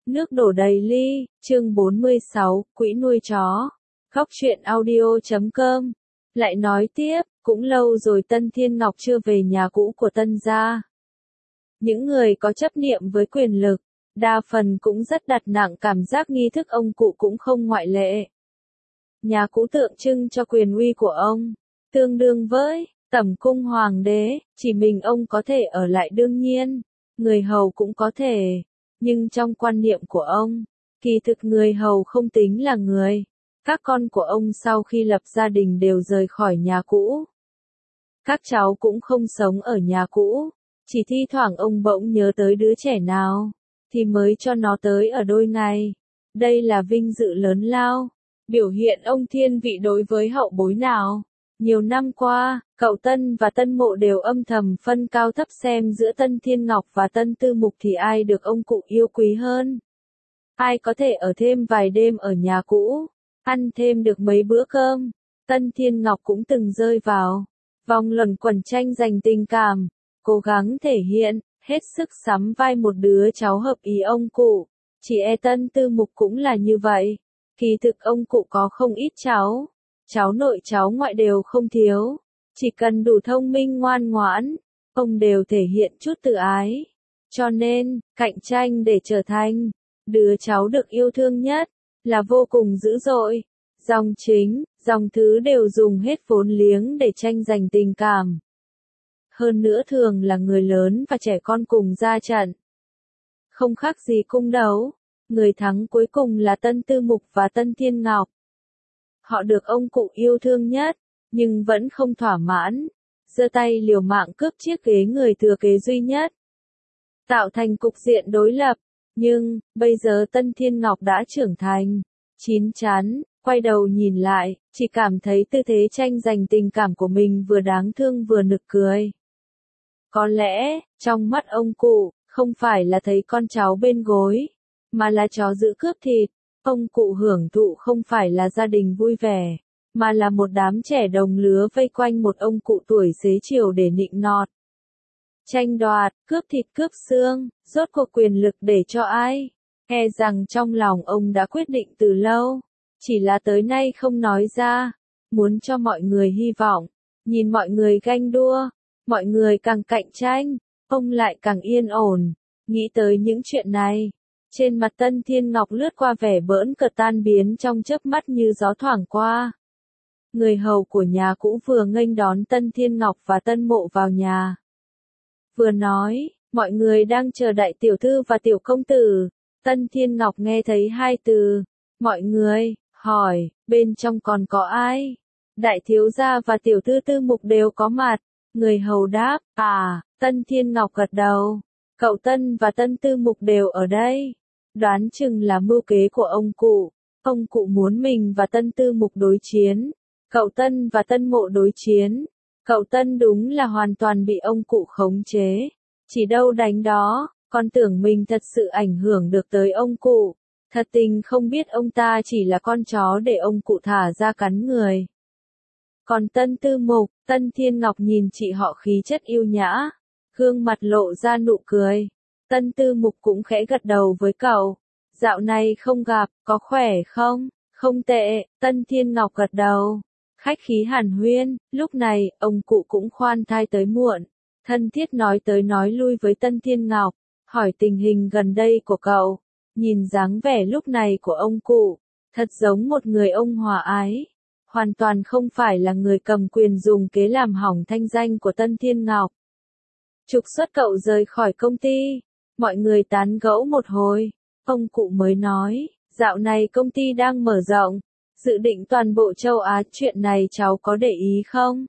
Nước đổ đầy ly, chương 46, quỹ nuôi chó. Góc truyện audio.com. Lại nói tiếp, cũng lâu rồi Tân Thiên Ngọc chưa về nhà cũ của Tân gia. Những người có chấp niệm với quyền lực, đa phần cũng rất đặt nặng cảm giác nghi thức ông cụ cũng không ngoại lệ. Nhà cũ tượng trưng cho quyền uy của ông, tương đương với tẩm cung hoàng đế, chỉ mình ông có thể ở lại đương nhiên, người hầu cũng có thể. Nhưng trong quan niệm của ông, kỳ thực người hầu không tính là người. Các con của ông sau khi lập gia đình đều rời khỏi nhà cũ. Các cháu cũng không sống ở nhà cũ, chỉ thi thoảng ông bỗng nhớ tới đứa trẻ nào, thì mới cho nó tới ở đôi ngày. Đây là vinh dự lớn lao, biểu hiện ông thiên vị đối với hậu bối nào. Nhiều năm qua, cậu Tân và Tân Mộ đều âm thầm phân cao thấp xem giữa Tân Thiên Ngọc và Tân Tư Mục thì ai được ông cụ yêu quý hơn. Ai có thể ở thêm vài đêm ở nhà cũ, ăn thêm được mấy bữa cơm. Tân Thiên Ngọc cũng từng rơi vào vòng luẩn quẩn tranh giành tình cảm, cố gắng thể hiện, hết sức sắm vai một đứa cháu hợp ý ông cụ. Chỉ Tân Tư Mục cũng là như vậy. Kỳ thực ông cụ có không ít cháu. Cháu nội cháu ngoại đều không thiếu, chỉ cần đủ thông minh ngoan ngoãn, ông đều thể hiện chút tự ái. Cho nên, cạnh tranh để trở thành đứa cháu được yêu thương nhất, là vô cùng dữ dội. Dòng chính, dòng thứ đều dùng hết vốn liếng để tranh giành tình cảm. Hơn nữa thường là người lớn và trẻ con cùng ra trận. Không khác gì cung đấu, người thắng cuối cùng là Tân Tư Mục và Tân Thiên Ngọc. Họ được ông cụ yêu thương nhất, nhưng vẫn không thỏa mãn, giơ tay liều mạng cướp chiếc ghế người thừa kế duy nhất. Tạo thành cục diện đối lập, nhưng, bây giờ Tân Thiên Ngọc đã trưởng thành, chín chắn, quay đầu nhìn lại, chỉ cảm thấy tư thế tranh giành tình cảm của mình vừa đáng thương vừa nực cười. Có lẽ, trong mắt ông cụ, không phải là thấy con cháu bên gối, mà là chó giữ cướp thịt. Ông cụ hưởng thụ không phải là gia đình vui vẻ, mà là một đám trẻ đồng lứa vây quanh một ông cụ tuổi xế chiều để nịnh nọt. Tranh đoạt, cướp thịt cướp xương, rốt cuộc quyền lực để cho ai? E rằng trong lòng ông đã quyết định từ lâu, chỉ là tới nay không nói ra, muốn cho mọi người hy vọng, nhìn mọi người ganh đua, mọi người càng cạnh tranh, ông lại càng yên ổn. Nghĩ tới những chuyện này, trên mặt Tân Thiên Ngọc lướt qua vẻ bỡn cợt tan biến trong chớp mắt như gió thoảng qua. Người hầu của nhà cũ vừa nghênh đón Tân Thiên Ngọc và Tân Mộ vào nhà. Vừa nói, mọi người đang chờ đại tiểu thư và tiểu công tử. Tân Thiên Ngọc nghe thấy hai từ, mọi người, hỏi, bên trong còn có ai? Đại thiếu gia và tiểu thư Tư Mục đều có mặt. Người hầu đáp, Tân Thiên Ngọc gật đầu. Cậu Tân và Tân Tư Mục đều ở đây. Đoán chừng là mưu kế của ông cụ. Ông cụ muốn mình và Tân Tư Mục đối chiến. Cậu Tân và Tân Mộ đối chiến. Cậu Tân đúng là hoàn toàn bị ông cụ khống chế. Chỉ đâu đánh đó, con tưởng mình thật sự ảnh hưởng được tới ông cụ. Thật tình không biết ông ta chỉ là con chó để ông cụ thả ra cắn người. Còn Tân Tư Mục, Tân Thiên Ngọc nhìn chị họ khí chất yêu nhã, gương mặt lộ ra nụ cười. Tân Tư Mục cũng khẽ gật đầu với cậu. Dạo này không gặp, có khỏe không? Không tệ, Tân Thiên Ngọc gật đầu. Khách khí hàn huyên, lúc này, ông cụ cũng khoan thai tới muộn. Thân thiết nói tới nói lui với Tân Thiên Ngọc, hỏi tình hình gần đây của cậu. Nhìn dáng vẻ lúc này của ông cụ, thật giống một người ông hòa ái. Hoàn toàn không phải là người cầm quyền dùng kế làm hỏng thanh danh của Tân Thiên Ngọc. Trục xuất cậu rời khỏi công ty. Mọi người tán gẫu một hồi, ông cụ mới nói, dạo này công ty đang mở rộng, dự định toàn bộ châu Á, chuyện này cháu có để ý không?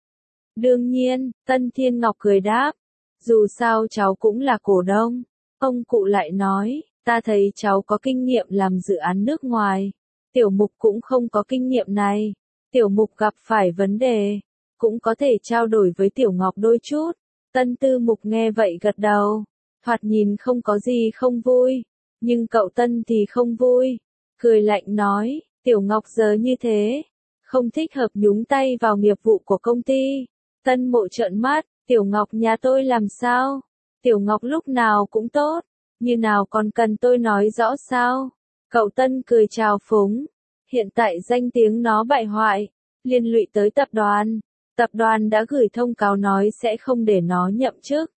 Đương nhiên, Tân Thiên Ngọc cười đáp, dù sao cháu cũng là cổ đông. Ông cụ lại nói, ta thấy cháu có kinh nghiệm làm dự án nước ngoài. Tiểu Mục cũng không có kinh nghiệm này. Tiểu Mục gặp phải vấn đề, cũng có thể trao đổi với Tiểu Ngọc đôi chút. Tân Tư Mục nghe vậy gật đầu. Thoạt nhìn không có gì không vui, nhưng cậu Tân thì không vui. Cười lạnh nói, Tiểu Ngọc giờ như thế, không thích hợp nhúng tay vào nghiệp vụ của công ty. Tân Mộ trợn mắt, Tiểu Ngọc nhà tôi làm sao? Tiểu Ngọc lúc nào cũng tốt, Như nào còn cần tôi nói rõ sao? Cậu Tân cười trào phúng. Hiện tại danh tiếng nó bại hoại, liên lụy tới tập đoàn. Tập đoàn đã gửi thông cáo nói sẽ không để nó nhậm chức.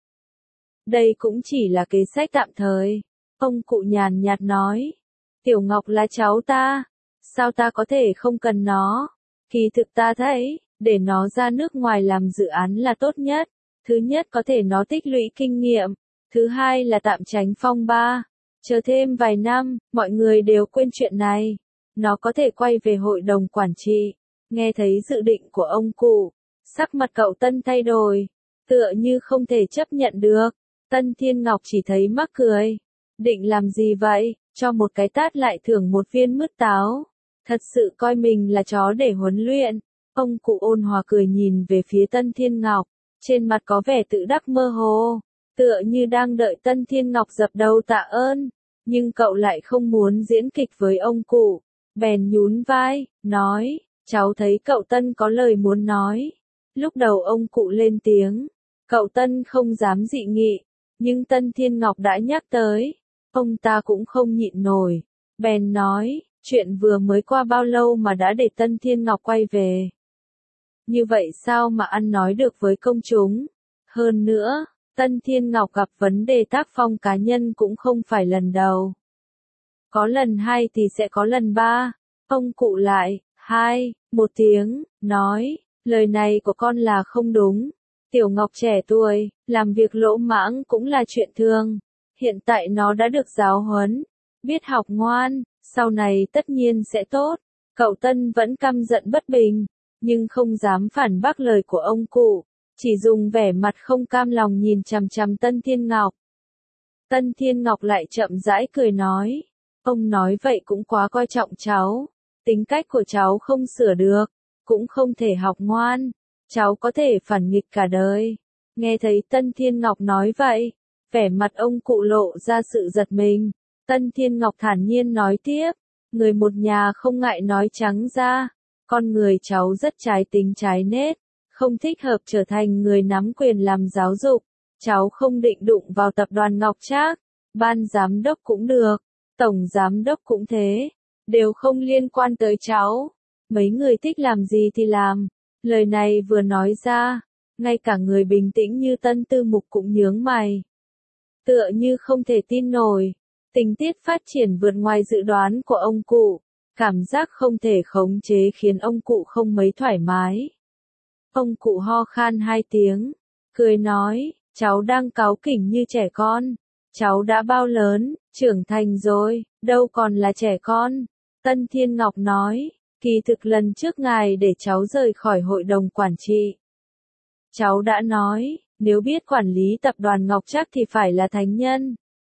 Đây cũng chỉ là kế sách tạm thời. Ông cụ nhàn nhạt nói. Tiểu Ngọc là cháu ta. Sao ta có thể không cần nó? Kỳ thực ta thấy, để nó ra nước ngoài làm dự án là tốt nhất. Thứ nhất có thể nó tích lũy kinh nghiệm. Thứ hai là tạm tránh phong ba. Chờ thêm vài năm, mọi người đều quên chuyện này. Nó có thể quay về hội đồng quản trị. Nghe thấy dự định của ông cụ, sắc mặt cậu Tân thay đổi. Tựa như không thể chấp nhận được. Tân Thiên Ngọc chỉ thấy mắc cười. Định làm gì vậy? Cho một cái tát lại thưởng một viên mứt táo. Thật sự coi mình là chó để huấn luyện. Ông cụ ôn hòa cười nhìn về phía Tân Thiên Ngọc. Trên mặt có vẻ tự đắc mơ hồ. Tựa như đang đợi Tân Thiên Ngọc dập đầu tạ ơn. Nhưng cậu lại không muốn diễn kịch với ông cụ. Bèn nhún vai, nói, cháu thấy cậu Tân có lời muốn nói. Lúc đầu ông cụ lên tiếng. Cậu Tân không dám dị nghị. Nhưng Tân Thiên Ngọc đã nhắc tới. Ông ta cũng không nhịn nổi. Bèn nói, chuyện vừa mới qua bao lâu mà đã để Tân Thiên Ngọc quay về. Như vậy sao mà ăn nói được với công chúng? Hơn nữa, Tân Thiên Ngọc gặp vấn đề tác phong cá nhân cũng không phải lần đầu. Có lần 2 thì sẽ có lần 3. Ông cụ lại, 2, 1 tiếng, nói, lời này của con là không đúng. Tiểu Ngọc trẻ tuổi, làm việc lỗ mãng cũng là chuyện thường. Hiện tại nó đã được giáo huấn, biết học ngoan, sau này tất nhiên sẽ tốt. Cậu Tân vẫn căm giận bất bình, nhưng không dám phản bác lời của ông cụ, chỉ dùng vẻ mặt không cam lòng nhìn chằm chằm Tân Thiên Ngọc. Tân Thiên Ngọc lại chậm rãi cười nói, ông nói vậy cũng quá coi trọng cháu, tính cách của cháu không sửa được, cũng không thể học ngoan, cháu có thể phản nghịch cả đời. Nghe thấy Tân Thiên Ngọc nói vậy, vẻ mặt ông cụ lộ ra sự giật mình. Tân Thiên Ngọc thản nhiên nói tiếp, người một nhà không ngại nói trắng ra, con người cháu rất trái tính trái nết, không thích hợp trở thành người nắm quyền làm giáo dục. Cháu không định đụng vào tập đoàn Ngọc Trác, ban giám đốc cũng được, tổng giám đốc cũng thế, đều không liên quan tới cháu. Mấy người thích làm gì thì làm. Lời này vừa nói ra, ngay cả người bình tĩnh như Tân Tư Mục cũng nhướng mày. Tựa như không thể tin nổi, tình tiết phát triển vượt ngoài dự đoán của ông cụ, cảm giác không thể khống chế khiến ông cụ không mấy thoải mái. Ông cụ ho khan 2 tiếng, cười nói, cháu đang cáu kỉnh như trẻ con. Cháu đã bao lớn, trưởng thành rồi, đâu còn là trẻ con. Tân Thiên Ngọc nói, kỳ thực lần trước ngài để cháu rời khỏi hội đồng quản trị. Cháu đã nói, nếu biết quản lý tập đoàn Ngọc Trác thì phải là thánh nhân.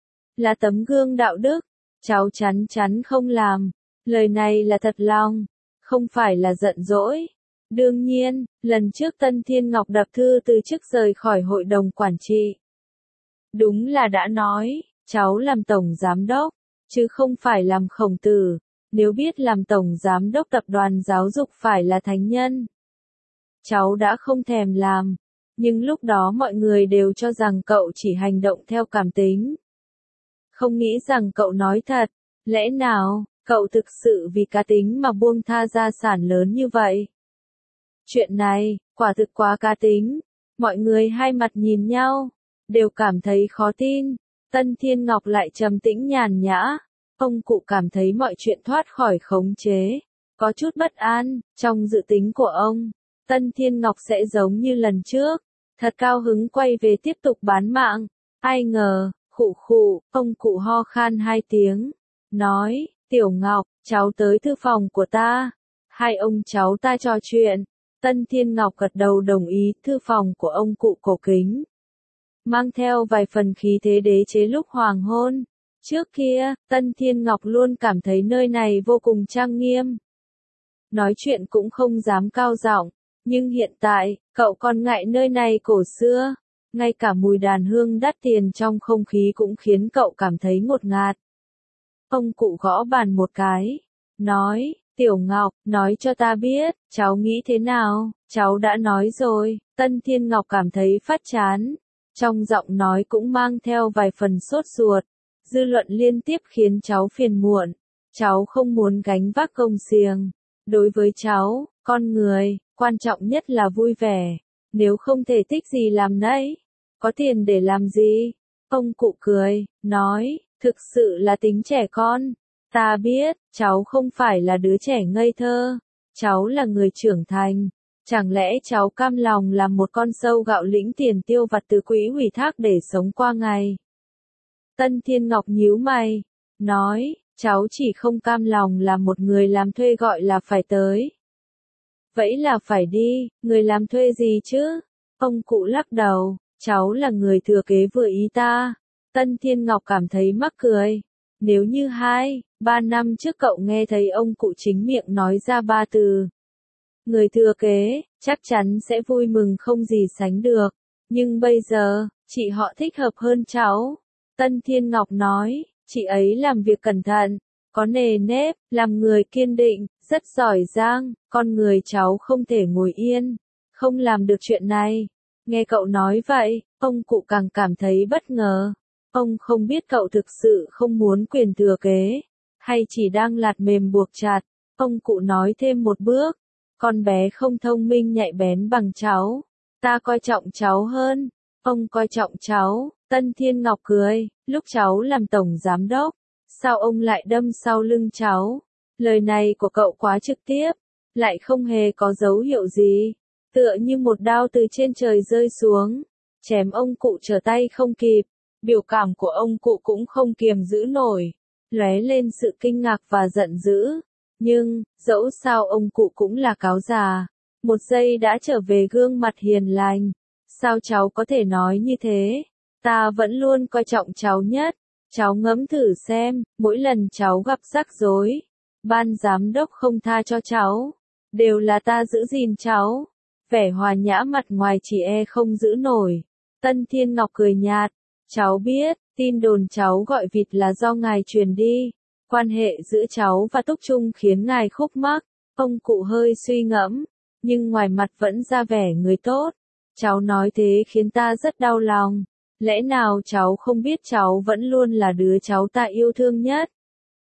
Là tấm gương đạo đức, cháu chắn chắn không làm. Lời này là thật lòng, không phải là giận dỗi. Đương nhiên, lần trước Tân Thiên Ngọc đập thư từ chức rời khỏi hội đồng quản trị. Đúng là đã nói, cháu làm tổng giám đốc, chứ không phải làm khổng tử. Nếu biết làm tổng giám đốc tập đoàn giáo dục phải là thánh nhân, cháu đã không thèm làm. Nhưng lúc đó mọi người đều cho rằng cậu chỉ hành động theo cảm tính. Không nghĩ rằng cậu nói thật. Lẽ nào, cậu thực sự vì cá tính mà buông tha gia sản lớn như vậy? Chuyện này, quả thực quá cá tính. Mọi người hai mặt nhìn nhau, đều cảm thấy khó tin. Tân Thiên Ngọc lại trầm tĩnh nhàn nhã. Ông cụ cảm thấy mọi chuyện thoát khỏi khống chế. Có chút bất an, trong dự tính của ông, Tân Thiên Ngọc sẽ giống như lần trước. Thật cao hứng quay về tiếp tục bán mạng. Ai ngờ, khụ khụ, ông cụ ho khan 2 tiếng. Nói, Tiểu Ngọc, cháu tới thư phòng của ta. Hai ông cháu ta trò chuyện. Tân Thiên Ngọc gật đầu đồng ý. Thư phòng của ông cụ cổ kính, mang theo vài phần khí thế đế chế lúc hoàng hôn. Trước kia, Tân Thiên Ngọc luôn cảm thấy nơi này vô cùng trang nghiêm. Nói chuyện cũng không dám cao giọng. Nhưng hiện tại, cậu còn ngại nơi này cổ xưa. Ngay cả mùi đàn hương đắt tiền trong không khí cũng khiến cậu cảm thấy ngột ngạt. Ông cụ gõ bàn một cái. Nói, Tiểu Ngọc, nói cho ta biết, cháu nghĩ thế nào? Cháu đã nói rồi. Tân Thiên Ngọc cảm thấy phát chán. Trong giọng nói cũng mang theo vài phần sốt ruột. Dư luận liên tiếp khiến cháu phiền muộn. Cháu không muốn gánh vác công xiềng. Đối với cháu, con người, quan trọng nhất là vui vẻ. Nếu không thể thích gì làm nấy. Có tiền để làm gì? Ông cụ cười, nói, thực sự là tính trẻ con. Ta biết, cháu không phải là đứa trẻ ngây thơ. Cháu là người trưởng thành. Chẳng lẽ cháu cam lòng làm một con sâu gạo lĩnh tiền tiêu vặt từ quỹ ủy thác để sống qua ngày? Tân Thiên Ngọc nhíu mày, nói, cháu chỉ không cam lòng là một người làm thuê gọi là phải tới. Vậy là phải đi, người làm thuê gì chứ? Ông cụ lắc đầu, cháu là người thừa kế vừa ý ta. Tân Thiên Ngọc cảm thấy mắc cười. Nếu như 2-3 năm trước cậu nghe thấy ông cụ chính miệng nói ra 3 từ người thừa kế, chắc chắn sẽ vui mừng không gì sánh được. Nhưng bây giờ, chị họ thích hợp hơn cháu. Tân Thiên Ngọc nói, chị ấy làm việc cẩn thận, có nề nếp, làm người kiên định, rất giỏi giang, con người cháu không thể ngồi yên, không làm được chuyện này. Nghe cậu nói vậy, ông cụ càng cảm thấy bất ngờ. Ông không biết cậu thực sự không muốn quyền thừa kế, hay chỉ đang lạt mềm buộc chặt. Ông cụ nói thêm một bước, con bé không thông minh nhạy bén bằng cháu, ta coi trọng cháu hơn. Ông coi trọng cháu, Tân Thiên Ngọc cười, lúc cháu làm tổng giám đốc, sao ông lại đâm sau lưng cháu? Lời này của cậu quá trực tiếp, lại không hề có dấu hiệu gì, tựa như một đao từ trên trời rơi xuống, chém ông cụ trở tay không kịp. Biểu cảm của ông cụ cũng không kiềm giữ nổi, lóe lên sự kinh ngạc và giận dữ. Nhưng, dẫu sao ông cụ cũng là cáo già, một giây đã trở về gương mặt hiền lành. Sao cháu có thể nói như thế? Ta vẫn luôn coi trọng cháu nhất. Cháu ngẫm thử xem, mỗi lần cháu gặp rắc rối, ban giám đốc không tha cho cháu, đều là ta giữ gìn cháu. Vẻ hòa nhã mặt ngoài chỉ không giữ nổi. Tân Thiên Ngọc cười nhạt. Cháu biết, tin đồn cháu gọi vịt là do ngài truyền đi. Quan hệ giữa cháu và Túc Trung khiến ngài khúc mắc. Ông cụ hơi suy ngẫm, nhưng ngoài mặt vẫn ra vẻ người tốt. Cháu nói thế khiến ta rất đau lòng. Lẽ nào cháu không biết cháu vẫn luôn là đứa cháu ta yêu thương nhất?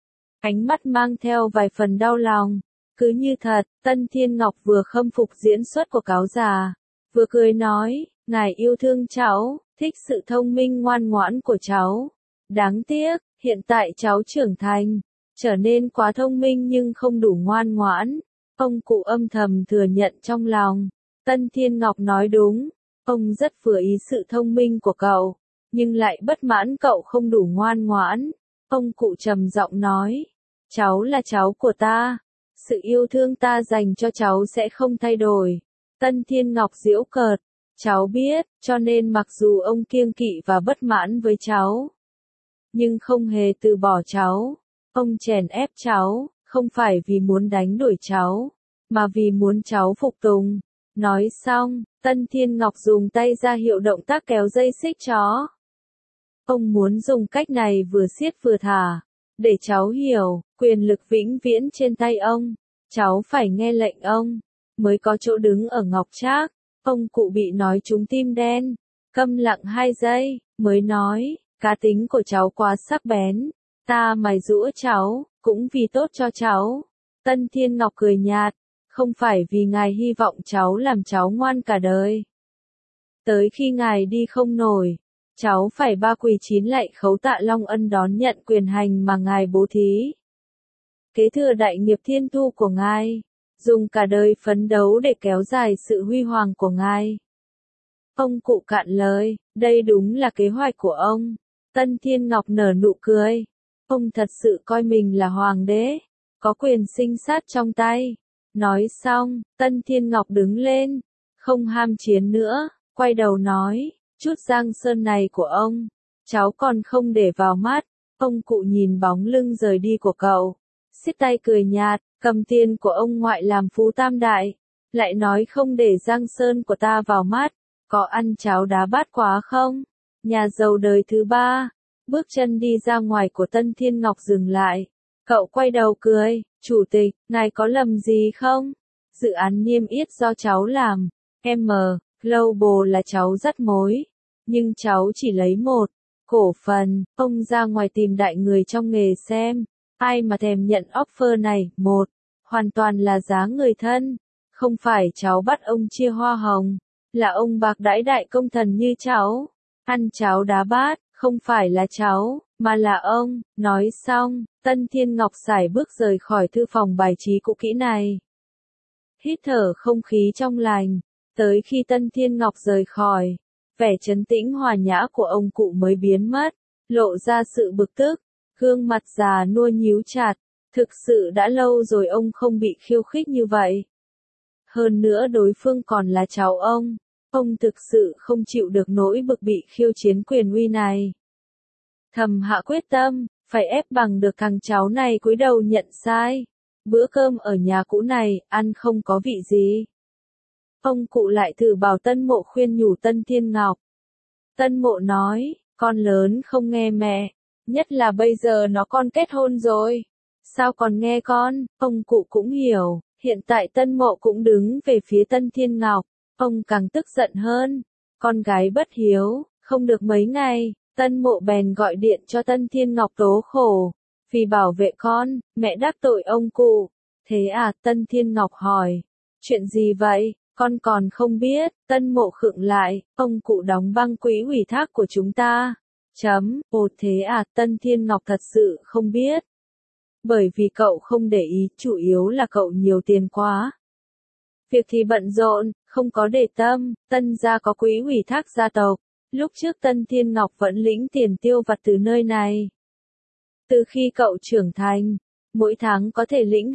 Ánh mắt mang theo vài phần đau lòng. Cứ như thật, Tân Thiên Ngọc vừa khâm phục diễn xuất của cáo già, vừa cười nói, ngài yêu thương cháu, thích sự thông minh ngoan ngoãn của cháu. Đáng tiếc, hiện tại cháu trưởng thành, trở nên quá thông minh nhưng không đủ ngoan ngoãn. Ông cụ âm thầm thừa nhận trong lòng. Tân Thiên Ngọc nói đúng, ông rất vừa ý sự thông minh của cậu, nhưng lại bất mãn cậu không đủ ngoan ngoãn. Ông cụ trầm giọng nói, cháu là cháu của ta, sự yêu thương ta dành cho cháu sẽ không thay đổi. Tân Thiên Ngọc giễu cợt, cháu biết, cho nên mặc dù ông kiêng kỵ và bất mãn với cháu, nhưng không hề từ bỏ cháu. Ông chèn ép cháu, không phải vì muốn đánh đuổi cháu, mà vì muốn cháu phục tùng. Nói xong, Tân Thiên Ngọc dùng tay ra hiệu động tác kéo dây xích chó. Ông muốn dùng cách này vừa siết vừa thả, để cháu hiểu, quyền lực vĩnh viễn trên tay ông. Cháu phải nghe lệnh ông, mới có chỗ đứng ở Ngọc Trác. Ông cụ bị nói trúng tim đen, câm lặng 2 giây, mới nói, cá tính của cháu quá sắc bén, ta mài giũa cháu, cũng vì tốt cho cháu. Tân Thiên Ngọc cười nhạt, không phải vì ngài hy vọng cháu làm cháu ngoan cả đời. Tới khi ngài đi không nổi, cháu phải 3 quỳ 9 lạy khấu tạ long ân đón nhận quyền hành mà ngài bố thí. Kế thừa đại nghiệp thiên thu của ngài, dùng cả đời phấn đấu để kéo dài sự huy hoàng của ngài. Ông cụ cạn lời, đây đúng là kế hoạch của ông. Tân Thiên Ngọc nở nụ cười. Ông thật sự coi mình là hoàng đế, có quyền sinh sát trong tay. Nói xong, Tân Thiên Ngọc đứng lên, không ham chiến nữa, quay đầu nói, chút giang sơn này của ông, cháu còn không để vào mắt. Ông cụ nhìn bóng lưng rời đi của cậu, siết tay cười nhạt, cầm tiền của ông ngoại làm phú tam đại, lại nói không để giang sơn của ta vào mắt, có ăn cháo đá bát quá không? Nhà giàu đời thứ 3, bước chân đi ra ngoài của Tân Thiên Ngọc dừng lại, cậu quay đầu cười, chủ tịch, ngài có lầm gì không? Dự án niêm yết do cháu làm, M Global là cháu dắt mối, nhưng cháu chỉ lấy một, cổ phần, ông ra ngoài tìm đại người trong nghề xem, ai mà thèm nhận offer này, hoàn toàn là giá người thân, không phải cháu bắt ông chia hoa hồng, là ông bạc đãi đại công thần như cháu, ăn cháo đá bát, không phải là cháu, mà là ông, nói xong, Tân Thiên Ngọc sải bước rời khỏi thư phòng bài trí cũ kỹ này. Hít thở không khí trong lành, tới khi Tân Thiên Ngọc rời khỏi, vẻ trấn tĩnh hòa nhã của ông cụ mới biến mất, lộ ra sự bực tức, gương mặt già nua nhíu chặt, thực sự đã lâu rồi ông không bị khiêu khích như vậy. Hơn nữa đối phương còn là cháu ông thực sự không chịu được nỗi bực bị khiêu chiến quyền uy này. Thầm hạ quyết tâm, phải ép bằng được thằng cháu này cúi đầu nhận sai. Bữa cơm ở nhà cũ này, ăn không có vị gì. Ông cụ lại thử bảo Tân Mộ khuyên nhủ Tân Thiên Ngọc. Tân Mộ nói, con lớn không nghe mẹ, nhất là bây giờ nó con kết hôn rồi. Sao còn nghe con, ông cụ cũng hiểu, hiện tại Tân Mộ cũng đứng về phía Tân Thiên Ngọc, ông càng tức giận hơn. Con gái bất hiếu, không được mấy ngày, Tân Mộ bèn gọi điện cho Tân Thiên Ngọc tố khổ. Vì bảo vệ con, mẹ đắc tội ông cụ. Thế à, Tân Thiên Ngọc hỏi. Chuyện gì vậy, con còn không biết, Tân Mộ khựng lại, ông cụ đóng băng quỹ ủy thác của chúng ta. Ồ thế à, Tân Thiên Ngọc thật sự không biết. Bởi vì cậu không để ý, chủ yếu là cậu nhiều tiền quá. Việc thì bận rộn, không có để tâm, Tân gia có quỹ ủy thác gia tộc. Lúc trước Tân Thiên Ngọc vẫn lĩnh tiền tiêu vặt từ nơi này. Từ khi cậu trưởng thành, mỗi tháng có thể lĩnh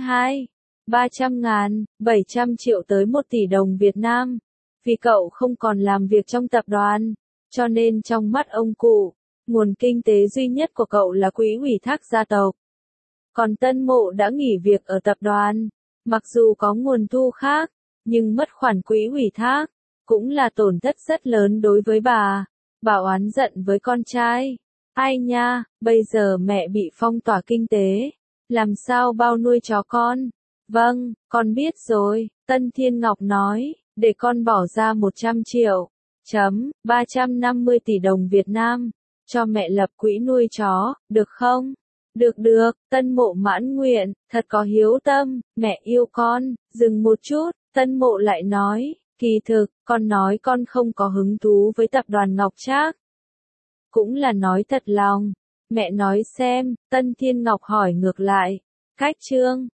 300.000, 700 triệu tới 1 tỷ đồng Việt Nam. Vì cậu không còn làm việc trong tập đoàn, cho nên trong mắt ông cụ, nguồn kinh tế duy nhất của cậu là quỹ ủy thác gia tộc. Còn Tân Mộ đã nghỉ việc ở tập đoàn, mặc dù có nguồn thu khác, nhưng mất khoản quỹ ủy thác, cũng là tổn thất rất lớn đối với bà. Bà oán giận với con trai. Ai nha, bây giờ mẹ bị phong tỏa kinh tế, làm sao bao nuôi chó con? Vâng, con biết rồi, Tân Thiên Ngọc nói, để con bỏ ra 100 triệu, 350 tỷ đồng Việt Nam, cho mẹ lập quỹ nuôi chó, được không? Được, Tân Mộ mãn nguyện, thật có hiếu tâm, mẹ yêu con. Dừng một chút, Tân Mộ lại nói, kỳ thực, con nói con không có hứng thú với tập đoàn Ngọc Trác. Cũng là nói thật lòng. Mẹ nói xem, Tân Thiên Ngọc hỏi ngược lại. Cách chương